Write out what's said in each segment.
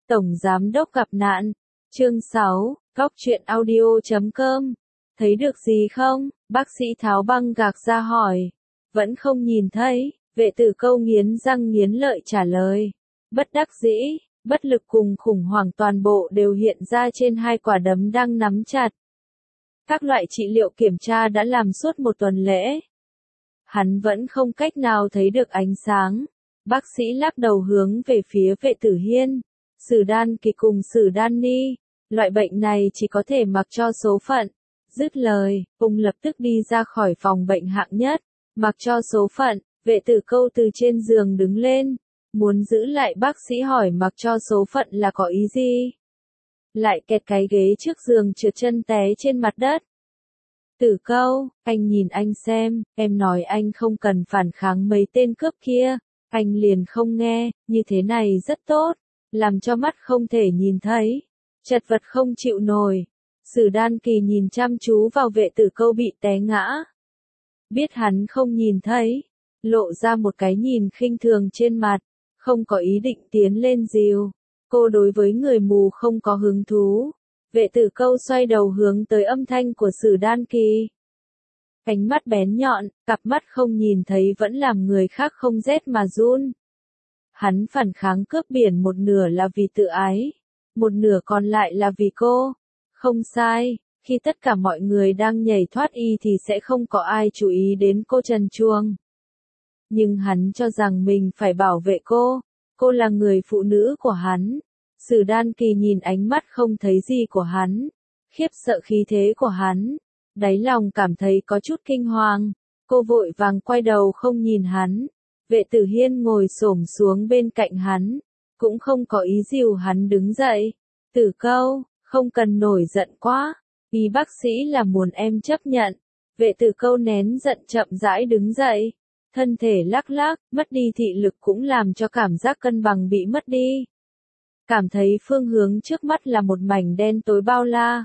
Tổng Giám Đốc gặp nạn. Chương 6, Góc truyện audio.com. Thấy được gì không? Bác sĩ tháo băng gạc ra hỏi. Vẫn không nhìn thấy, vệ tử Câu nghiến răng nghiến lợi trả lời. Bất đắc dĩ, bất lực cùng khủng hoảng toàn bộ đều hiện ra trên hai quả đấm đang nắm chặt. Các loại trị liệu kiểm tra đã làm suốt một tuần lễ. Hắn vẫn không cách nào thấy được ánh sáng. Bác sĩ lắc đầu hướng về phía vệ tử Hiên. Sử Đan Kỳ cùng Sử Đan Ni. Loại bệnh này chỉ có thể mặc cho số phận. Dứt lời, ông lập tức đi ra khỏi phòng bệnh hạng nhất. Mặc cho số phận, vệ tử Câu từ trên giường đứng lên. Muốn giữ lại bác sĩ hỏi mặc cho số phận là có ý gì? Lại kẹt cái ghế trước giường trượt chân té trên mặt đất. Tử Câu, anh nhìn anh xem, em nói anh không cần phản kháng mấy tên cướp kia. Anh liền không nghe, như thế này rất tốt. Làm cho mắt không thể nhìn thấy. Chật vật không chịu nổi. Sử Đan Kỳ nhìn chăm chú vào vệ tử Câu bị té ngã. Biết hắn không nhìn thấy. Lộ ra một cái nhìn khinh thường trên mặt. Không có ý định tiến lên dìu. Cô đối với người mù không có hứng thú. Vệ tử Câu xoay đầu hướng tới âm thanh của Sử Đan Kỳ. Ánh mắt bén nhọn, cặp mắt không nhìn thấy vẫn làm người khác không rét mà run. Hắn phản kháng cướp biển một nửa là vì tự ái. Một nửa còn lại là vì cô. Không sai, khi tất cả mọi người đang nhảy thoát y thì sẽ không có ai chú ý đến cô trần truồng. Nhưng hắn cho rằng mình phải bảo vệ cô. Cô là người phụ nữ của hắn. Sử Đan Kỳ nhìn ánh mắt không thấy gì của hắn. Khiếp sợ khí thế của hắn. Đáy lòng cảm thấy có chút kinh hoàng. Cô vội vàng quay đầu không nhìn hắn. Vệ tử Hiên ngồi xổm xuống bên cạnh hắn. Cũng không có ý dìu hắn đứng dậy. Tử Câu, không cần nổi giận quá. Ý bác sĩ là muốn em chấp nhận. Vệ tử Câu nén giận chậm rãi đứng dậy. Thân thể lắc lắc, mất đi thị lực cũng làm cho cảm giác cân bằng bị mất đi. Cảm thấy phương hướng trước mắt là một mảnh đen tối bao la.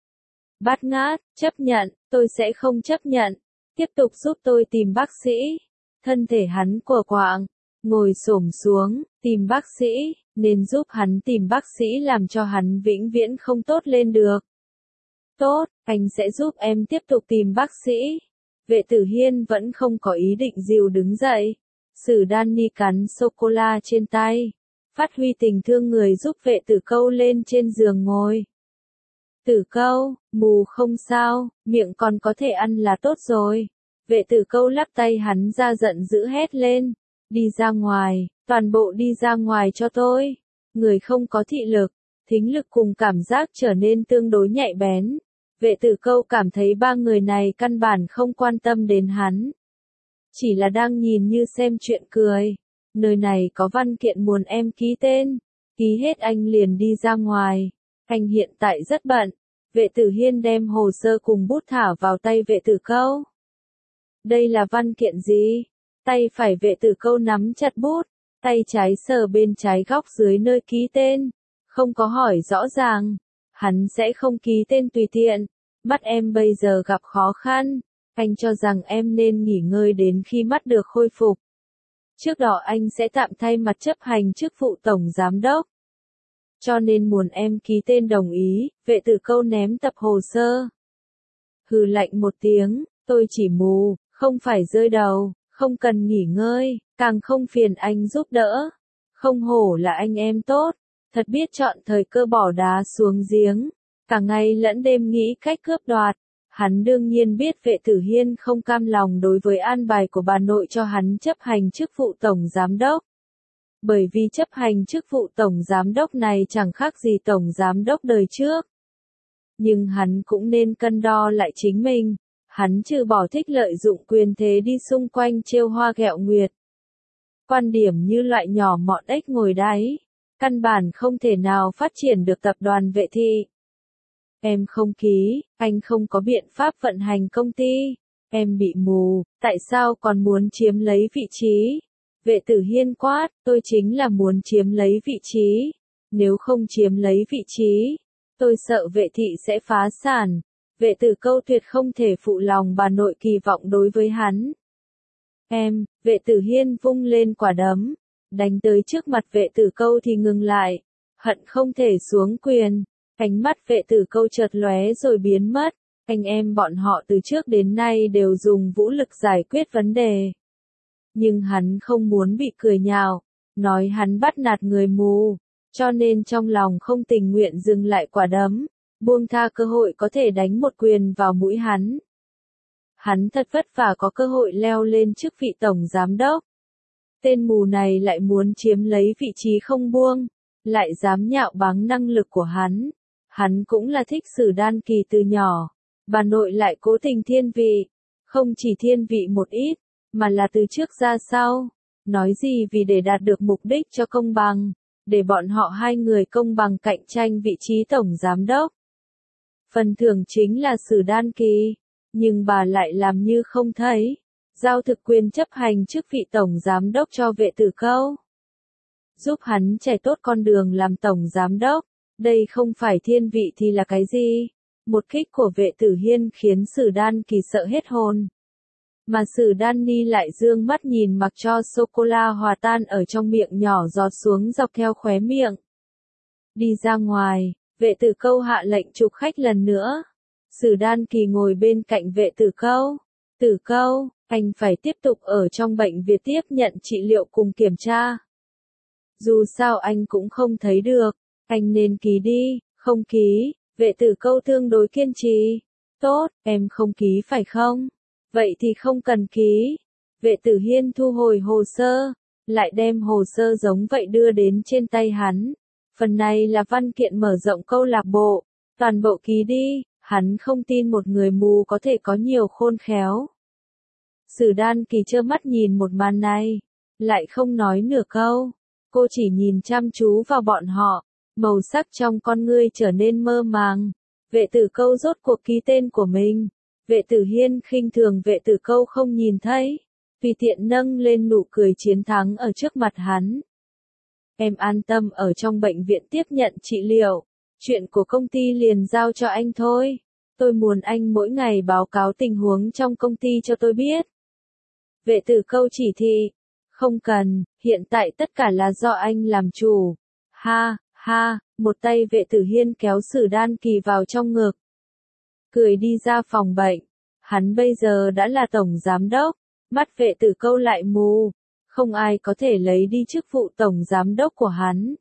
Bát Ngát, chấp nhận, tôi sẽ không chấp nhận. Tiếp tục giúp tôi tìm bác sĩ. Thân thể hắn của quạng, ngồi xổm xuống, tìm bác sĩ, nên giúp hắn tìm bác sĩ làm cho hắn vĩnh viễn không tốt lên được. Tốt, anh sẽ giúp em tiếp tục tìm bác sĩ. Vệ tử Hiên vẫn không có ý định dìu đứng dậy. Sử Đan Ni cắn sô-cô-la trên tay. Phát huy tình thương người giúp vệ tử Câu lên trên giường ngồi. Tử Câu, mù không sao, miệng còn có thể ăn là tốt rồi. Vệ tử Câu lắc tay hắn ra giận dữ hét lên. Đi ra ngoài, toàn bộ đi ra ngoài cho tôi. Người không có thị lực, thính lực cùng cảm giác trở nên tương đối nhạy bén. Vệ tử Câu cảm thấy ba người này căn bản không quan tâm đến hắn. Chỉ là đang nhìn như xem chuyện cười. Nơi này có văn kiện muốn em ký tên. Ký hết anh liền đi ra ngoài. Anh hiện tại rất bận. Vệ tử Hiên đem hồ sơ cùng bút thả vào tay vệ tử Câu. Đây là văn kiện gì? Tay phải vệ tử Câu nắm chặt bút. Tay trái sờ bên trái góc dưới nơi ký tên. Không có hỏi rõ ràng. Hắn sẽ không ký tên tùy tiện. Mắt em bây giờ gặp khó khăn. Anh cho rằng em nên nghỉ ngơi đến khi mắt được khôi phục. Trước đó anh sẽ tạm thay mặt chấp hành chức vụ tổng giám đốc. Cho nên muốn em ký tên đồng ý, vệ tử Câu ném tập hồ sơ. Hừ lạnh một tiếng, tôi chỉ mù, không phải rơi đầu, không cần nghỉ ngơi, càng không phiền anh giúp đỡ. Không hổ là anh em tốt, thật biết chọn thời cơ bỏ đá xuống giếng, cả ngày lẫn đêm nghĩ cách cướp đoạt. Hắn đương nhiên biết vệ tử Hiên không cam lòng đối với an bài của bà nội cho hắn chấp hành chức vụ tổng giám đốc. Bởi vì chấp hành chức vụ tổng giám đốc này chẳng khác gì tổng giám đốc đời trước. Nhưng hắn cũng nên cân đo lại chính mình. Hắn trừ bỏ thích lợi dụng quyền thế đi xung quanh trêu hoa ghẹo nguyệt. Quan điểm như loại nhỏ mọn ếch ngồi đáy. Căn bản không thể nào phát triển được tập đoàn Vệ Thị. Em không ký, anh không có biện pháp vận hành công ty. Em bị mù, tại sao còn muốn chiếm lấy vị trí? Vệ tử Hiên quát, tôi chính là muốn chiếm lấy vị trí. Nếu không chiếm lấy vị trí, tôi sợ Vệ Thị sẽ phá sản. Vệ tử Câu tuyệt không thể phụ lòng bà nội kỳ vọng đối với hắn. Vệ tử Hiên vung lên quả đấm, đánh tới trước mặt vệ tử Câu thì ngừng lại. hận không thể xuống quyền. Ánh mắt Vệ Tử Câu chợt lóe rồi biến mất. Anh em bọn họ từ trước đến nay đều dùng vũ lực giải quyết vấn đề. Nhưng hắn không muốn bị cười nhạo, nói hắn bắt nạt người mù, cho nên trong lòng không tình nguyện dừng lại quả đấm, buông tha cơ hội có thể đánh một quyền vào mũi hắn. Hắn thật vất vả có cơ hội leo lên chức vị tổng giám đốc. Tên mù này lại muốn chiếm lấy vị trí không buông, lại dám nhạo báng năng lực của hắn. Hắn cũng là thích Sử Đan Kỳ từ nhỏ, bà nội lại cố tình thiên vị, không chỉ thiên vị một ít, mà là từ trước ra sau. Nói gì vì để đạt được mục đích cho công bằng, để bọn họ hai người công bằng cạnh tranh vị trí tổng giám đốc. Phần thưởng chính là Sử Đan Kỳ, nhưng bà lại làm như không thấy, giao thực quyền chấp hành chức vị tổng giám đốc cho Vệ Tử Câu. Giúp hắn chạy tốt con đường làm tổng giám đốc, đây không phải thiên vị thì là cái gì? Một kích của Vệ Tử Hiên khiến Sử Đan Kỳ sợ hết hồn. Mà Sử Đan Ni lại dương mắt nhìn mặc cho sô-cô-la hòa tan ở trong miệng nhỏ giọt xuống dọc theo khóe miệng. Đi ra ngoài, Vệ Tử Câu hạ lệnh chụp khách lần nữa. Sử Đan Kỳ ngồi bên cạnh Vệ Tử Câu. Tử Câu, anh phải tiếp tục ở trong bệnh viện tiếp nhận trị liệu cùng kiểm tra. Dù sao anh cũng không thấy được, anh nên ký đi, không ký. Vệ Tử Câu tương đối kiên trì. Tốt, em không ký phải không? Vậy thì không cần ký. Vệ Tử Hiên thu hồi hồ sơ, lại đem hồ sơ giống vậy đưa đến trên tay hắn. Phần này là văn kiện mở rộng câu lạc bộ, toàn bộ ký đi, hắn không tin một người mù có thể có nhiều khôn khéo. Sử Đan Kỳ trơ mắt nhìn một màn này, lại không nói nửa câu, cô chỉ nhìn chăm chú vào bọn họ, màu sắc trong con ngươi trở nên mơ màng. Vệ Tử Câu rốt cuộc ký tên của mình. Vệ Tử Hiên khinh thường Vệ Tử Câu không nhìn thấy, tùy tiện nâng lên nụ cười chiến thắng ở trước mặt hắn. Em an tâm ở trong bệnh viện tiếp nhận trị liệu, chuyện của công ty liền giao cho anh thôi. Tôi muốn anh mỗi ngày báo cáo tình huống trong công ty cho tôi biết. Vệ Tử Câu chỉ thị, không cần, hiện tại tất cả là do anh làm chủ. Ha, ha, một tay Vệ Tử Hiên kéo Sử Đan Kỳ vào trong ngực. Cười đi ra phòng bệnh. Hắn bây giờ đã là tổng giám đốc, mắt Vệ Tử Câu lại mù, không ai có thể lấy đi chức vụ tổng giám đốc của hắn.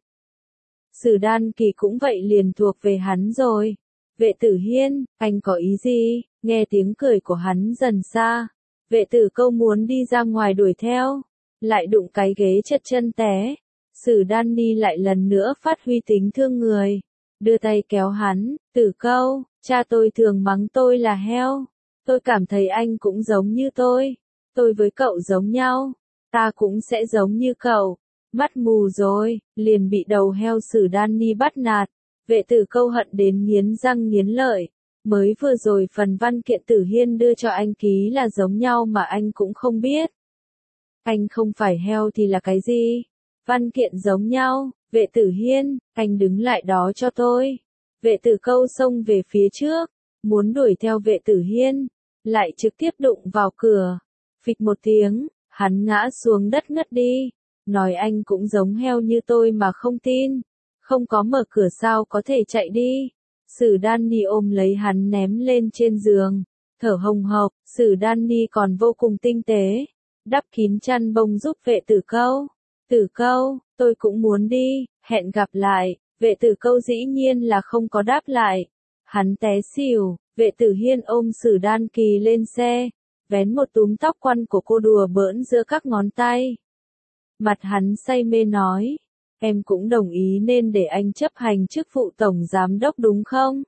Sử Đan Kỳ cũng vậy liền thuộc về hắn rồi. Vệ Tử Hiên, anh có ý gì? Nghe tiếng cười của hắn dần xa. Vệ Tử Câu muốn đi ra ngoài đuổi theo, lại đụng cái ghế chật chân té. Sử Đan Ni lại lần nữa phát huy tính thương người, đưa tay kéo hắn. Tử Câu, cha tôi thường mắng tôi là heo. Tôi cảm thấy anh cũng giống như tôi với cậu giống nhau, ta cũng sẽ giống như cậu. Mắt mù rồi, liền bị đầu heo Sử Đan Ni bắt nạt. Vệ Tử Câu hận đến nghiến răng nghiến lợi. Mới vừa rồi phần văn kiện Tử Hiên đưa cho anh ký là giống nhau mà anh cũng không biết. Anh không phải heo thì là cái gì? Văn kiện giống nhau. Vệ Tử Hiên, anh đứng lại đó cho tôi. Vệ Tử Câu xông về phía trước, muốn đuổi theo Vệ Tử Hiên, lại trực tiếp đụng vào cửa. Phịch một tiếng, hắn ngã xuống đất ngất đi. Nói anh cũng giống heo như tôi mà không tin. Không có mở cửa sao có thể chạy đi. Sử Đan Ni ôm lấy hắn ném lên trên giường, thở hồng hộc. Sử Đan Ni còn vô cùng tinh tế, đắp kín chăn bông giúp Vệ Tử Câu. Tử Câu, tôi cũng muốn đi, hẹn gặp lại. Vệ Tử Câu dĩ nhiên là không có đáp lại. Hắn té xỉu. Vệ Tử Hiên ôm Sử Đan Kỳ lên xe, vén một túm tóc quăn của cô đùa bỡn giữa các ngón tay. Mặt hắn say mê nói, em cũng đồng ý nên để anh chấp hành chức vụ tổng giám đốc đúng không?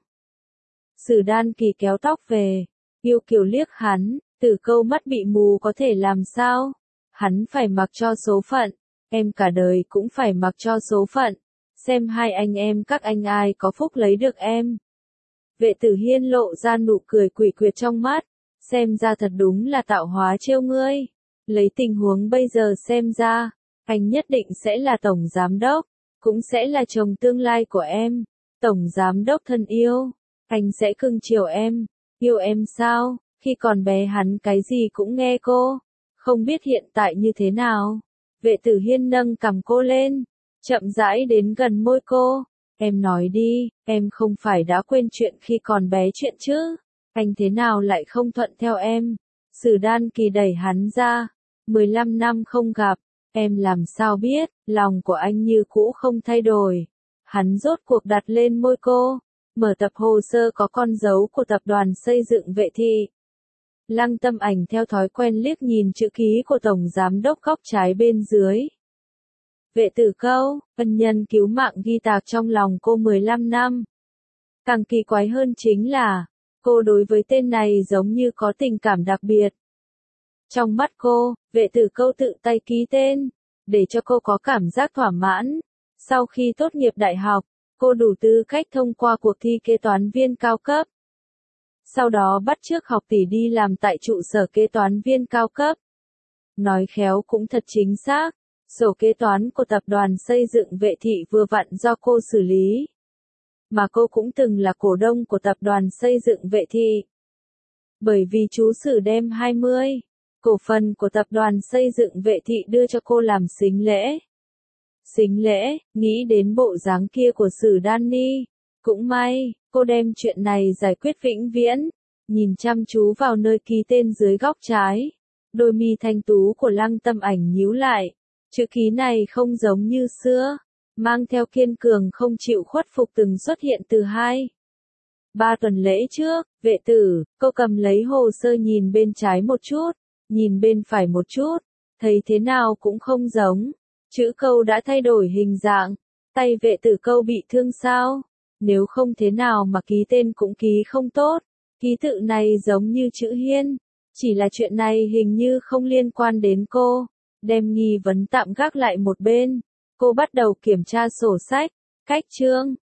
Sử Đan Kỳ kéo tóc về, yêu kiều liếc hắn. Tử Câu mắt bị mù có thể làm sao? Hắn phải mặc cho số phận, em cả đời cũng phải mặc cho số phận. Xem hai anh em các anh ai có phúc lấy được em. Vệ Tử Hiên lộ ra nụ cười quỷ quyệt trong mắt, xem ra thật đúng là tạo hóa trêu ngươi. Lấy tình huống bây giờ xem ra, anh nhất định sẽ là tổng giám đốc, cũng sẽ là chồng tương lai của em. Tổng giám đốc thân yêu, anh sẽ cưng chiều em, yêu em sao? Khi còn bé hắn cái gì cũng nghe cô, không biết hiện tại như thế nào. Vệ Tử Hiên nâng cằm cô lên, chậm rãi đến gần môi cô. Em nói đi, em không phải đã quên chuyện khi còn bé chuyện chứ? Anh thế nào lại không thuận theo em? Sử Đan Kỳ đẩy hắn ra. 15 năm không gặp, em làm sao biết, lòng của anh như cũ không thay đổi. Hắn rốt cuộc đặt lên môi cô. Mở tập hồ sơ có con dấu của tập đoàn xây dựng Vệ Thị. Lăng Tâm Ảnh theo thói quen liếc nhìn chữ ký của Tổng Giám đốc góc trái bên dưới. Vệ Tử Câu, ân nhân cứu mạng ghi tạc trong lòng cô 15 năm. Càng kỳ quái hơn chính là, cô đối với tên này giống như có tình cảm đặc biệt. Trong mắt cô, Vệ Tử Câu tự tay ký tên, để cho cô có cảm giác thỏa mãn. Sau khi tốt nghiệp đại học, cô đủ tư cách thông qua cuộc thi kế toán viên cao cấp. Sau đó bắt chước học tỷ đi làm tại trụ sở kế toán viên cao cấp. Nói khéo cũng thật chính xác, sổ kế toán của tập đoàn xây dựng Vệ Thị vừa vặn do cô xử lý. Mà cô cũng từng là cổ đông của tập đoàn xây dựng Vệ Thị. Bởi vì chú Sử đem 20 cổ phần của tập đoàn xây dựng Vệ Thị đưa cho cô làm sính lễ. Sính lễ, nghĩ đến bộ dáng kia của Sử Đan Ni. Cũng may, cô đem chuyện này giải quyết vĩnh viễn. Nhìn chăm chú vào nơi ký tên dưới góc trái. Đôi mi thanh tú của Lăng Tâm Ảnh nhíu lại. Chữ ký này không giống như xưa. Mang theo kiên cường không chịu khuất phục từng xuất hiện từ 2-3 tuần lễ trước. Vệ tử, cô cầm lấy hồ sơ nhìn bên trái một chút. Nhìn bên phải một chút. Thấy thế nào cũng không giống. Chữ Câu đã thay đổi hình dạng. Tay Vệ Tử Câu bị thương sao? Nếu không thế nào mà ký tên cũng ký không tốt. Ký tự này giống như chữ Hiên. Chỉ là chuyện này hình như không liên quan đến cô. Đem nghi vấn tạm gác lại một bên. Cô bắt đầu kiểm tra sổ sách. Cách chương.